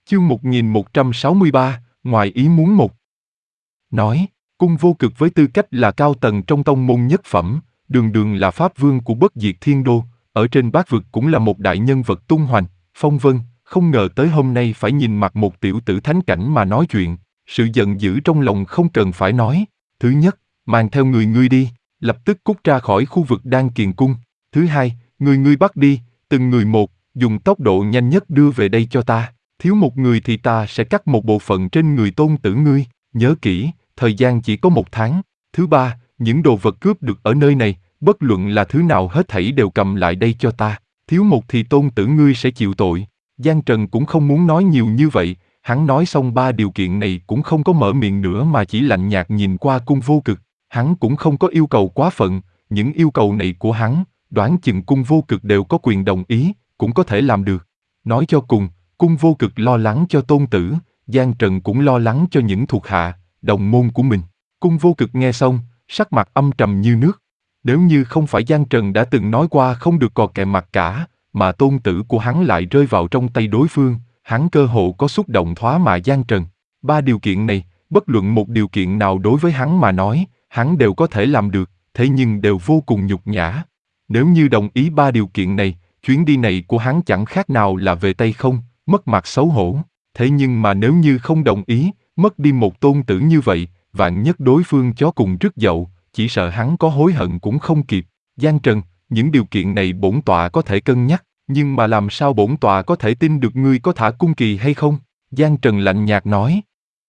Chương 1163, ngoài ý muốn một. Nói, Cung Vô Cực với tư cách là cao tầng trong tông môn nhất phẩm, đường đường là pháp vương của bất diệt thiên đô, ở trên bát vực cũng là một đại nhân vật tung hoành, phong vân, không ngờ tới hôm nay phải nhìn mặt một tiểu tử thánh cảnh mà nói chuyện, sự giận dữ trong lòng không cần phải nói. Thứ nhất, mang theo người ngươi đi, lập tức cút ra khỏi khu vực Đan Kiền Cung. Thứ hai, ngươi bắt đi, từng người một, dùng tốc độ nhanh nhất đưa về đây cho ta. Thiếu một người thì ta sẽ cắt một bộ phận trên người tôn tử ngươi, nhớ kỹ, thời gian chỉ có 1 tháng. Thứ ba, những đồ vật cướp được ở nơi này, bất luận là thứ nào hết thảy đều cầm lại đây cho ta. Thiếu một thì tôn tử ngươi sẽ chịu tội. Giang Trần cũng không muốn nói nhiều như vậy, hắn nói xong 3 điều kiện này cũng không có mở miệng nữa mà chỉ lạnh nhạt nhìn qua Cung Vô Cực. Hắn cũng không có yêu cầu quá phận, những yêu cầu này của hắn, đoán chừng Cung Vô Cực đều có quyền đồng ý, cũng có thể làm được. Nói cho cùng, Cung Vô Cực lo lắng cho tôn tử, Giang Trần cũng lo lắng cho những thuộc hạ, đồng môn của mình. Cung Vô Cực nghe xong, sắc mặt âm trầm như nước. Nếu như không phải Giang Trần đã từng nói qua không được cò kè mặt cả, mà tôn tử của hắn lại rơi vào trong tay đối phương, hắn cơ hồ có xúc động thoá mạ Giang Trần. 3 điều kiện này, bất luận một điều kiện nào đối với hắn mà nói, hắn đều có thể làm được, thế nhưng đều vô cùng nhục nhã. Nếu như đồng ý 3 điều kiện này, chuyến đi này của hắn chẳng khác nào là về tay không, mất mặt xấu hổ. Thế nhưng mà nếu như không đồng ý, mất đi một tôn tử như vậy, vạn nhất đối phương chó cùng rứt dậu, chỉ sợ hắn có hối hận cũng không kịp. Giang Trần, những điều kiện này bổn tọa có thể cân nhắc, nhưng mà làm sao bổn tọa có thể tin được ngươi có thả cung kỳ hay không? Giang Trần lạnh nhạt nói.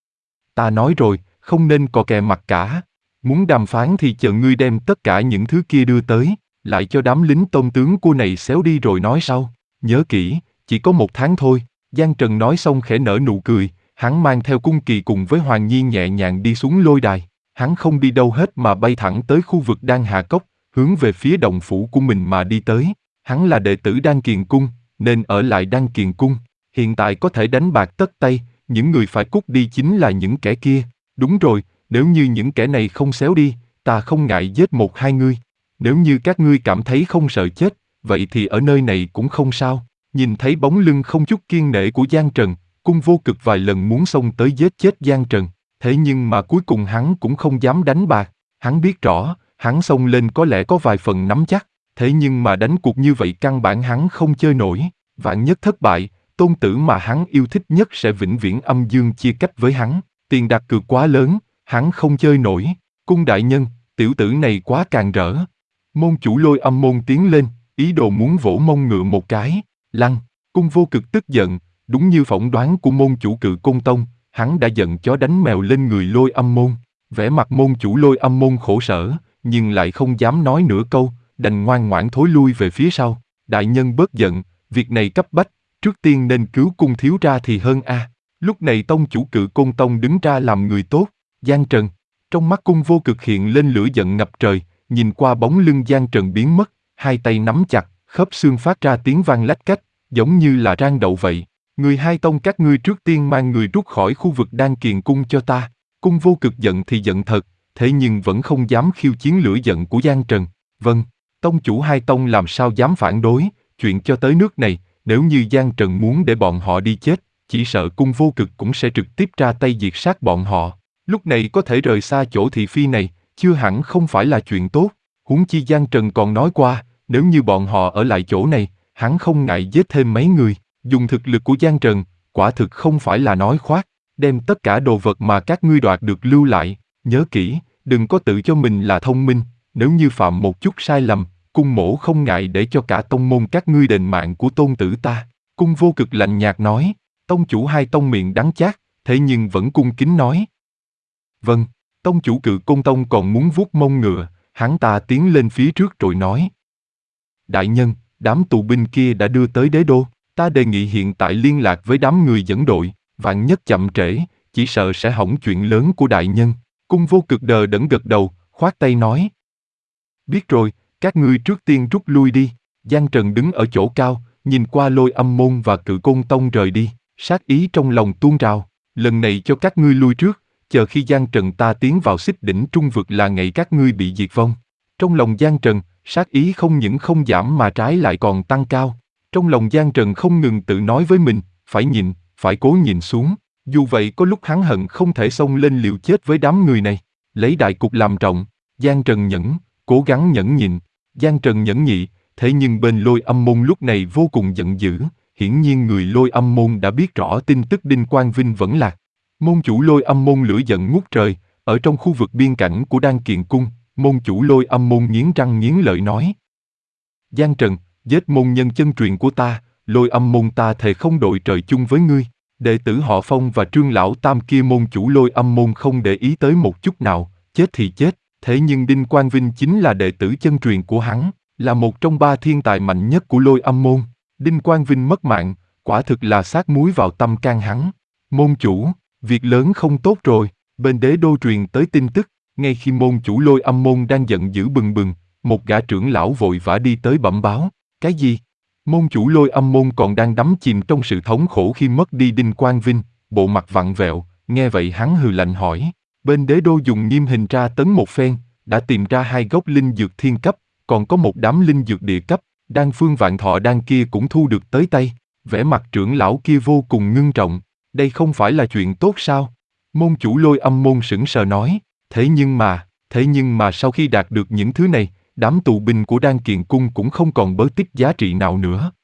Ta nói rồi, không nên cò kè mặt cả. Muốn đàm phán thì chờ ngươi đem tất cả những thứ kia đưa tới, lại cho đám lính tôn tướng của này xéo đi rồi nói sau. Nhớ kỹ, chỉ có 1 tháng thôi. Giang Trần nói xong khẽ nở nụ cười, hắn mang theo cung kỳ cùng với Hoàng Nhi nhẹ nhàng đi xuống lôi đài. Hắn không đi đâu hết mà bay thẳng tới khu vực Đan Hà Cốc, hướng về phía động phủ của mình mà đi tới. Hắn là đệ tử Đan Kiền Cung, nên ở lại Đan Kiền Cung. Hiện tại có thể đánh bạc tất tay, những người phải cút đi chính là những kẻ kia. Đúng rồi, nếu như những kẻ này không xéo đi, ta không ngại giết 1-2 ngươi. Nếu như các ngươi cảm thấy không sợ chết, vậy thì ở nơi này cũng không sao. Nhìn thấy bóng lưng không chút kiêng nể của Giang Trần, Cung Vô Cực vài lần muốn xông tới giết chết Giang Trần. Thế nhưng mà cuối cùng hắn cũng không dám đánh bạc. Hắn biết rõ, hắn xông lên có lẽ có vài phần nắm chắc. Thế nhưng mà đánh cuộc như vậy căn bản hắn không chơi nổi. Vạn nhất thất bại, tôn tử mà hắn yêu thích nhất sẽ vĩnh viễn âm dương chia cách với hắn. Tiền đặt cược quá lớn, hắn không chơi nổi. Cung đại nhân, tiểu tử này quá càn rỡ. Môn chủ Lôi Âm môn tiến lên, ý đồ muốn vỗ mông ngựa một cái. Lăng, Cung Vô Cực tức giận, đúng như phỏng đoán của môn chủ Cự Côn Tông, hắn đã giận chó đánh mèo lên người Lôi Âm môn. Vẻ mặt môn chủ Lôi Âm môn khổ sở, nhưng lại không dám nói nửa câu, đành ngoan ngoãn thối lui về phía sau. Đại nhân bớt giận, việc này cấp bách, trước tiên nên cứu Cung thiếu ra thì hơn a. Lúc này tông chủ Cự Côn Tông đứng ra làm người tốt. Giang Trần, trong mắt Cung Vô Cực hiện lên lửa giận ngập trời, nhìn qua bóng lưng Giang Trần biến mất, hai tay nắm chặt, khớp xương phát ra tiếng vang lách cách, giống như là rang đậu vậy. Người hai tông các ngươi trước tiên mang người rút khỏi khu vực Đan Kiền Cung cho ta. Cung Vô Cực giận thì giận thật, thế nhưng vẫn không dám khiêu chiến lửa giận của Giang Trần. Vâng, tông chủ hai tông làm sao dám phản đối, chuyện cho tới nước này, nếu như Giang Trần muốn để bọn họ đi chết, chỉ sợ Cung Vô Cực cũng sẽ trực tiếp ra tay diệt sát bọn họ. Lúc này có thể rời xa chỗ thị phi này, chưa hẳn không phải là chuyện tốt. Huống chi Giang Trần còn nói qua, nếu như bọn họ ở lại chỗ này, hắn không ngại giết thêm mấy người. Dùng thực lực của Giang Trần, quả thực không phải là nói khoác, đem tất cả đồ vật mà các ngươi đoạt được lưu lại. Nhớ kỹ, đừng có tự cho mình là thông minh, nếu như phạm một chút sai lầm, Cung mỗ không ngại để cho cả tông môn các ngươi đền mạng của tôn tử ta. Cung Vô Cực lạnh nhạt nói, tông chủ hai tông miệng đắng chát, thế nhưng vẫn cung kính nói. Vâng, tông chủ Cự Côn Tông còn muốn vuốt mông ngựa, hắn ta tiến lên phía trước rồi nói. Đại nhân, đám tù binh kia đã đưa tới đế đô, ta đề nghị hiện tại liên lạc với đám người dẫn đội, vạn nhất chậm trễ, chỉ sợ sẽ hỏng chuyện lớn của đại nhân. Cung Vô Cực đờ đẫn gật đầu, khoát tay nói. Biết rồi, các ngươi trước tiên rút lui đi. Giang Trần đứng ở chỗ cao, nhìn qua Lôi Âm môn và Cự Côn Tông rời đi, sát ý trong lòng tuôn trào. Lần này cho các ngươi lui trước, chờ khi Giang Trần ta tiến vào Xích Đỉnh Trung Vực là ngày các ngươi bị diệt vong. Trong lòng Giang Trần, sát ý không những không giảm mà trái lại còn tăng cao. Trong lòng Giang Trần không ngừng tự nói với mình, phải cố nhìn xuống. Dù vậy có lúc hắn hận không thể xông lên liều chết với đám người này. Lấy đại cục làm trọng, Giang Trần nhẫn, cố gắng nhẫn nhịn. Giang Trần nhẫn nhị, thế nhưng bên Lôi Âm Môn lúc này vô cùng giận dữ. Hiển nhiên người Lôi Âm Môn đã biết rõ tin tức Đinh Quang Vinh vẫn lạc. Môn chủ Lôi Âm Môn lửa giận ngút trời, ở trong khu vực biên cảnh của Đan Kiền Cung, môn chủ Lôi Âm Môn nghiến răng nghiến lợi nói. Giang Trần, giết môn nhân chân truyền của ta, Lôi Âm Môn ta thề không đội trời chung với ngươi. Đệ tử họ Phong và Trương Lão Tam kia môn chủ Lôi Âm Môn không để ý tới một chút nào, chết thì chết, thế nhưng Đinh Quang Vinh chính là đệ tử chân truyền của hắn, là một trong 3 thiên tài mạnh nhất của Lôi Âm Môn. Đinh Quang Vinh mất mạng, quả thực là sát muối vào tâm can hắn. Môn chủ, việc lớn không tốt rồi, bên đế đô truyền tới tin tức, ngay khi môn chủ Lôi Âm Môn đang giận dữ bừng bừng, một gã trưởng lão vội vã đi tới bẩm báo. Cái gì? Môn chủ Lôi Âm Môn còn đang đắm chìm trong sự thống khổ khi mất đi Đinh Quang Vinh, bộ mặt vặn vẹo, nghe vậy hắn hừ lạnh hỏi. Bên đế đô dùng nghiêm hình tra tấn một phen, đã tìm ra 2 gốc linh dược thiên cấp, còn có một đám linh dược địa cấp, đan phương vạn thọ đan kia cũng thu được tới tay. Vẻ mặt trưởng lão kia vô cùng ngưng trọng, đây không phải là chuyện tốt sao? Môn chủ Lôi Âm Môn sững sờ nói, thế nhưng mà sau khi đạt được những thứ này, đám tù binh của Đan Kiền Cung cũng không còn bớt tích giá trị nào nữa.